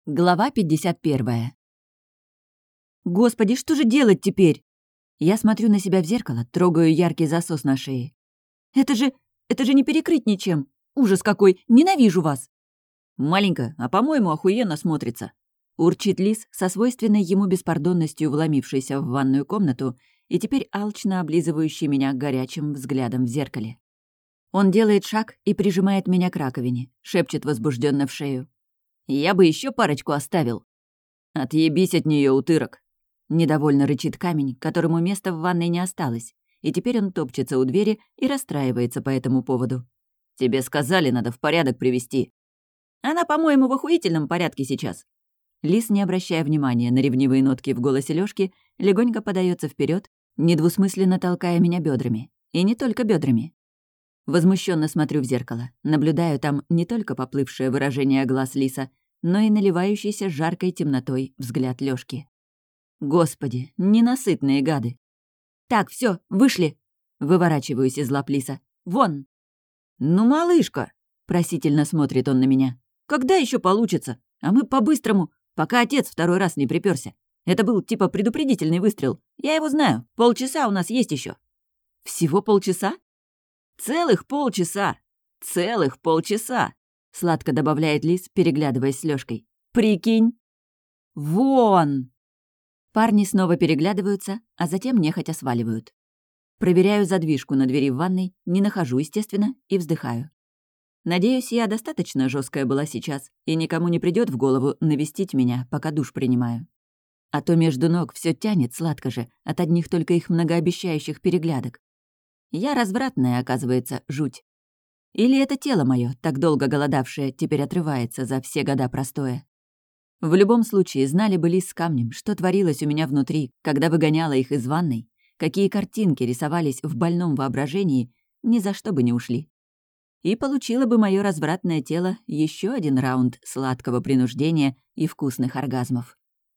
Глава 51. Господи, что же делать теперь? Я смотрю на себя в зеркало, трогаю яркий засос на шее. Это же не перекрыть ничем. Ужас какой, ненавижу вас. Маленькая, а по-моему, охуенно смотрится. Урчит лис со свойственной ему беспардонностью, вломившейся в ванную комнату и теперь алчно облизывающий меня горячим взглядом в зеркале. Он делает шаг и прижимает меня к раковине, шепчет возбужденно в шею. Я бы еще парочку оставил. Отъебись от нее, утырок. Недовольно рычит камень, которому места в ванной не осталось, и теперь он топчется у двери и расстраивается по этому поводу. Тебе сказали, надо в порядок привести. Она, по-моему, в охуительном порядке сейчас. Лис, не обращая внимания на ревнивые нотки в голосе Лёшки, легонько подается вперед, недвусмысленно толкая меня бедрами. И не только бедрами. Возмущенно смотрю в зеркало, наблюдаю там не только поплывшее выражение глаз лиса, но и наливающийся жаркой темнотой взгляд Лёшки. Господи, ненасытные гады. Так, все, вышли. Выворачиваюсь из лап лиса. Вон. Ну, малышка, просительно смотрит он на меня. Когда еще получится? А мы по-быстрому, пока отец второй раз не припёрся. Это был типа предупредительный выстрел. Я его знаю. Полчаса у нас есть еще. Всего полчаса? Целых полчаса! Целых полчаса! Сладко добавляет лис, переглядываясь с Лёшкой. Прикинь! Вон! Парни снова переглядываются, а затем нехотя сваливают. Проверяю задвижку на двери в ванной, не нахожу, естественно, и вздыхаю. Надеюсь, я достаточно жесткая была сейчас, и никому не придёт в голову навестить меня, пока душ принимаю. А то между ног всё тянет сладко же от одних только их многообещающих переглядок. Я развратная, оказывается, жуть. Или это тело моё, так долго голодавшее, теперь отрывается за все года простоя. В любом случае, знали бы лис с камнем, что творилось у меня внутри, когда выгоняла их из ванной, какие картинки рисовались в больном воображении, ни за что бы не ушли. И получило бы моё развратное тело еще один раунд сладкого принуждения и вкусных оргазмов.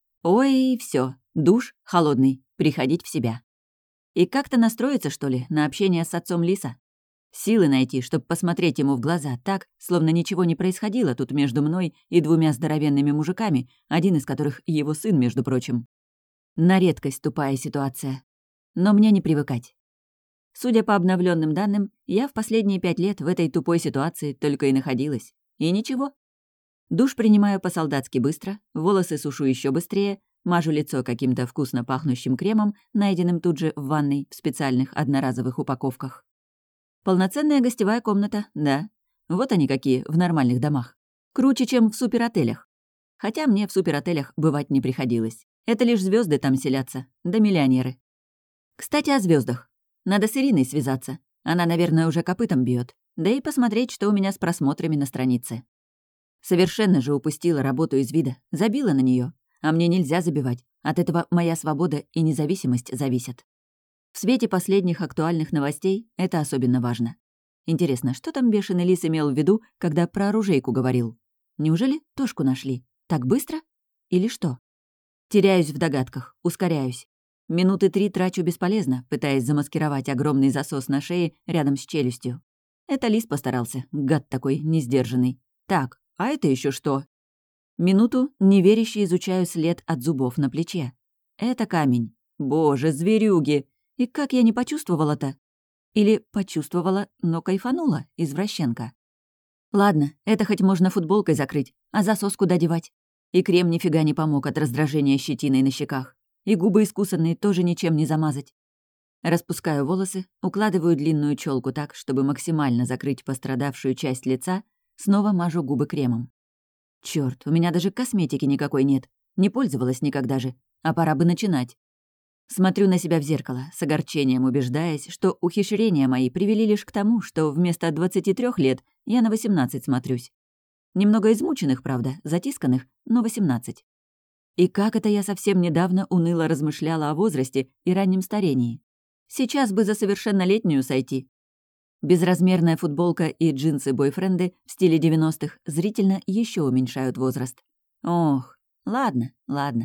Ой, всё, душ холодный, приходить в себя. И как-то настроиться, что ли, на общение с отцом лиса? Силы найти, чтобы посмотреть ему в глаза так, словно ничего не происходило тут между мной и двумя здоровенными мужиками, один из которых его сын, между прочим. На редкость тупая ситуация. Но мне не привыкать. Судя по обновленным данным, я в последние 5 лет в этой тупой ситуации только и находилась. И ничего. Душ принимаю по-солдатски быстро, волосы сушу еще быстрее, мажу лицо каким-то вкусно пахнущим кремом, найденным тут же в ванной в специальных одноразовых упаковках. Полноценная гостевая комната, да. Вот они какие в нормальных домах. Круче, чем в суперотелях. Хотя мне в суперотелях бывать не приходилось. Это лишь звезды там селятся, да миллионеры. Кстати, о звездах. Надо с Ириной связаться. Она, наверное, уже копытом бьет. Да и посмотреть, что у меня с просмотрами на странице. Совершенно же упустила работу из вида, забила на нее. А мне нельзя забивать. От этого моя свобода и независимость зависят. В свете последних актуальных новостей это особенно важно. Интересно, что там бешеный лис имел в виду, когда про оружейку говорил? Неужели Тошку нашли? Так быстро? Или что? Теряюсь в догадках, ускоряюсь. Минуты 3 трачу бесполезно, пытаясь замаскировать огромный засос на шее рядом с челюстью. Это лис постарался, гад такой, несдержанный. Так, а это еще что? Минуту неверяще изучаю след от зубов на плече. Это камень. Боже, зверюги! И как я не почувствовала-то? Или почувствовала, но кайфанула, извращенка? Ладно, это хоть можно футболкой закрыть, а засос куда девать? И крем нифига не помог от раздражения щетиной на щеках. И губы искусанные тоже ничем не замазать. Распускаю волосы, укладываю длинную челку так, чтобы максимально закрыть пострадавшую часть лица, снова мажу губы кремом. Чёрт, у меня даже косметики никакой нет. Не пользовалась никогда же, а пора бы начинать. Смотрю на себя в зеркало, с огорчением убеждаясь, что ухищрения мои привели лишь к тому, что вместо 23 лет я на 18 смотрюсь. Немного измученных, правда, затисканных, но 18. И как это я совсем недавно уныло размышляла о возрасте и раннем старении. Сейчас бы за совершеннолетнюю сойти. Безразмерная футболка и джинсы-бойфренды в стиле 90-х зрительно еще уменьшают возраст. Ох, ладно.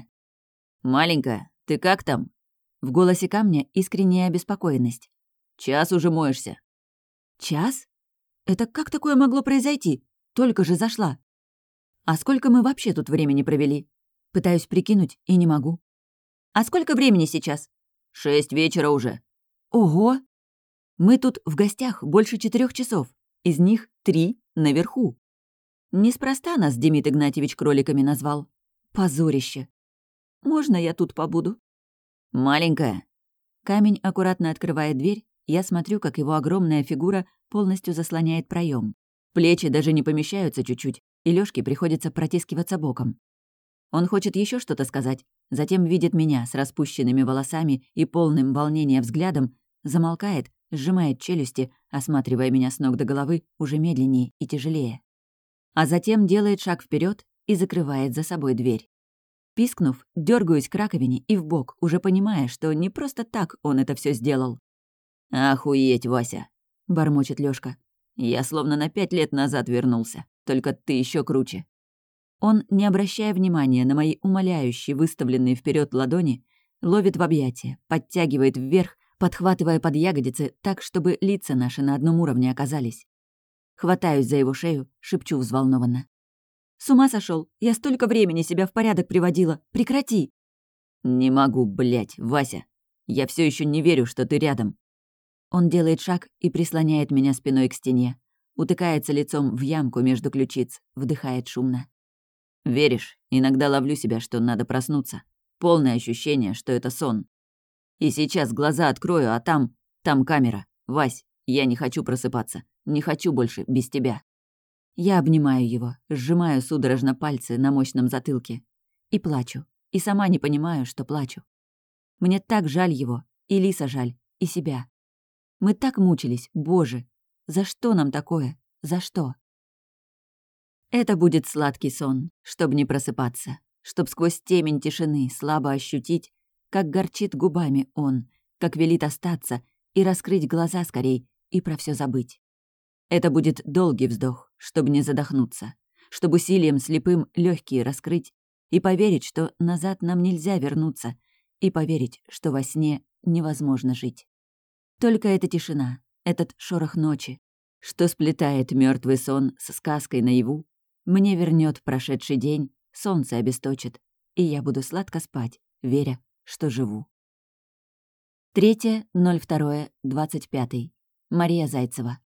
«Маленькая, ты как там?» В голосе камня искренняя обеспокоенность. «Час уже моешься». «Час? Это как такое могло произойти? Только же зашла». А сколько мы вообще тут времени провели? Пытаюсь прикинуть и не могу. А сколько времени сейчас? 6 вечера уже. Ого! Мы тут в гостях больше 4 часов. Из них 3 наверху. Неспроста нас Демид Игнатьевич кроликами назвал. Позорище. Можно я тут побуду? Маленькая. Камень аккуратно открывает дверь, я смотрю, как его огромная фигура полностью заслоняет проем. Плечи даже не помещаются чуть-чуть, и Лёшке приходится протискиваться боком. Он хочет еще что-то сказать, затем видит меня с распущенными волосами и полным волнения взглядом, замолкает, сжимает челюсти, осматривая меня с ног до головы уже медленнее и тяжелее. А затем делает шаг вперед и закрывает за собой дверь. Пискнув, дергаюсь к раковине и вбок, уже понимая, что не просто так он это все сделал. «Охуеть, Вася!» — бормочет Лёшка. «Я словно на 5 лет назад вернулся, только ты еще круче». Он, не обращая внимания на мои умоляющие выставленные вперед ладони, ловит в объятия, подтягивает вверх, подхватывая под ягодицы так, чтобы лица наши на одном уровне оказались. Хватаюсь за его шею, шепчу взволнованно. «С ума сошел! Я столько времени себя в порядок приводила! Прекрати!» «Не могу, блядь, Вася! Я все еще не верю, что ты рядом!» Он делает шаг и прислоняет меня спиной к стене, утыкается лицом в ямку между ключиц, вдыхает шумно. «Веришь, иногда ловлю себя, что надо проснуться. Полное ощущение, что это сон. И сейчас глаза открою, а там камера. Вась, я не хочу просыпаться. Не хочу больше без тебя». Я обнимаю его, сжимаю судорожно пальцы на мощном затылке. И плачу. И сама не понимаю, что плачу. Мне так жаль его, и Лиса жаль, и себя. Мы так мучились, боже. За что нам такое? За что? Это будет сладкий сон, чтоб не просыпаться, чтоб сквозь темень тишины слабо ощутить, как горчит губами он, как велит остаться и раскрыть глаза скорей и про все забыть. Это будет долгий вздох, чтобы не задохнуться, чтобы усилием слепым легкие раскрыть и поверить, что назад нам нельзя вернуться, и поверить, что во сне невозможно жить. Только эта тишина, этот шорох ночи, что сплетает мертвый сон с сказкой наяву, мне вернет прошедший день, солнце обесточит, и я буду сладко спать, веря, что живу. 3.02.25. Мария Зайцева.